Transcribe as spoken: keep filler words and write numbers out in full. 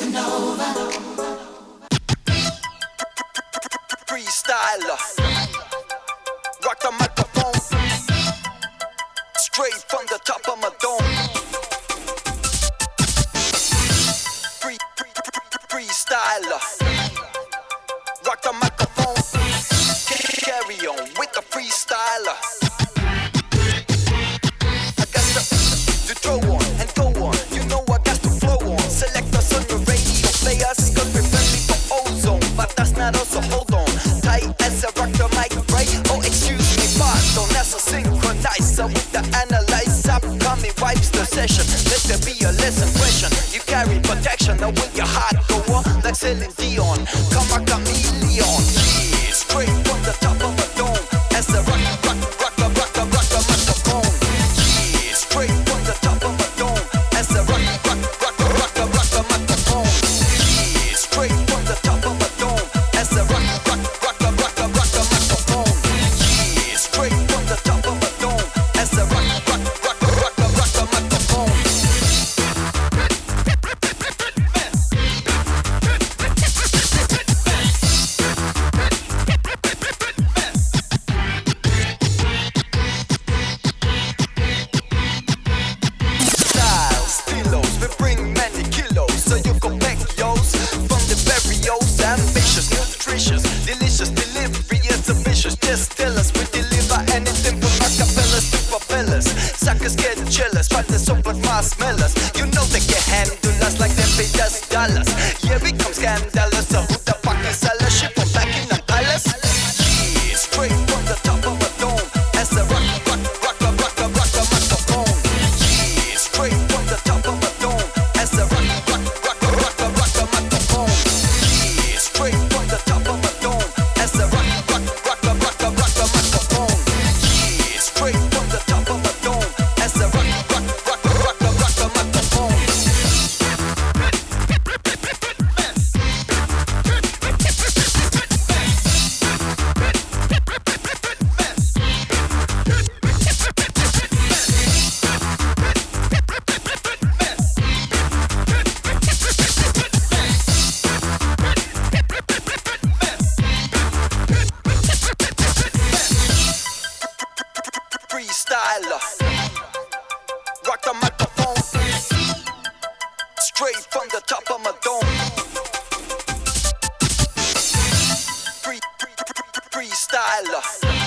Freestyler, rock the microphone, straight from the top of my dome. Free, free, free, freestyler, rock the microphone, carry on with the freestyler. I got to, to throw on and go on, you know I got to flow on. Select us on your radio players, cause we're friendly for ozone, but that's not us, so hold on. Tight as I rock the mic, right? Oh, excuse me, pardon, that's a synchronizer with the analyzer. Coming wipes the session, let there be a less impression. You carry protection, now with your heart go on like Celine Dion. Come a chameleon, yeah, straight from the top of a dome. As I rock, rock, rock, rock, rock, rock, rock the microphone. Yeah, straight from the top of a dome. As I rock, rock, rock, rock, rock, rock the microphone. Yeah, straight from the top of a dome. As I rock, rock, rock, rock, rock, rock the microphone. Yeah, straight from the top of a dome. As I rock, rock, rock, rock, rock, rock the microphone. Styles, stilos, we bring many kilos, so you can pack yours from the various ambitious, nutritious, delicious delivery is ambitious. Just tell us we deliver anything from acapellas to propellers. Suckers get jealous, but they're so like marshmallows. You know they can handle us like they paid us dollars. Yeah, we come scandalous, so who the fuck is us? Ship from back in the palace. Yeah, straight from the top of a dome. As I rock, rock, rock, rock, rock, rock, rock the microphone. Yeah, straight from the top of a dome. As I rock, rock, rock, rock, rock, rock the microphone. Yeah, straight from the top of a dome. As I rock, rock, rock, rock, rock, rock, rock the microphone. Yeah, straight from the top of a dome. As I rock, rock, rock, rock, rock, rock the microphone. Freestyler, rock the microphone, straight from the top of my dome. Free, free, free, freestyler.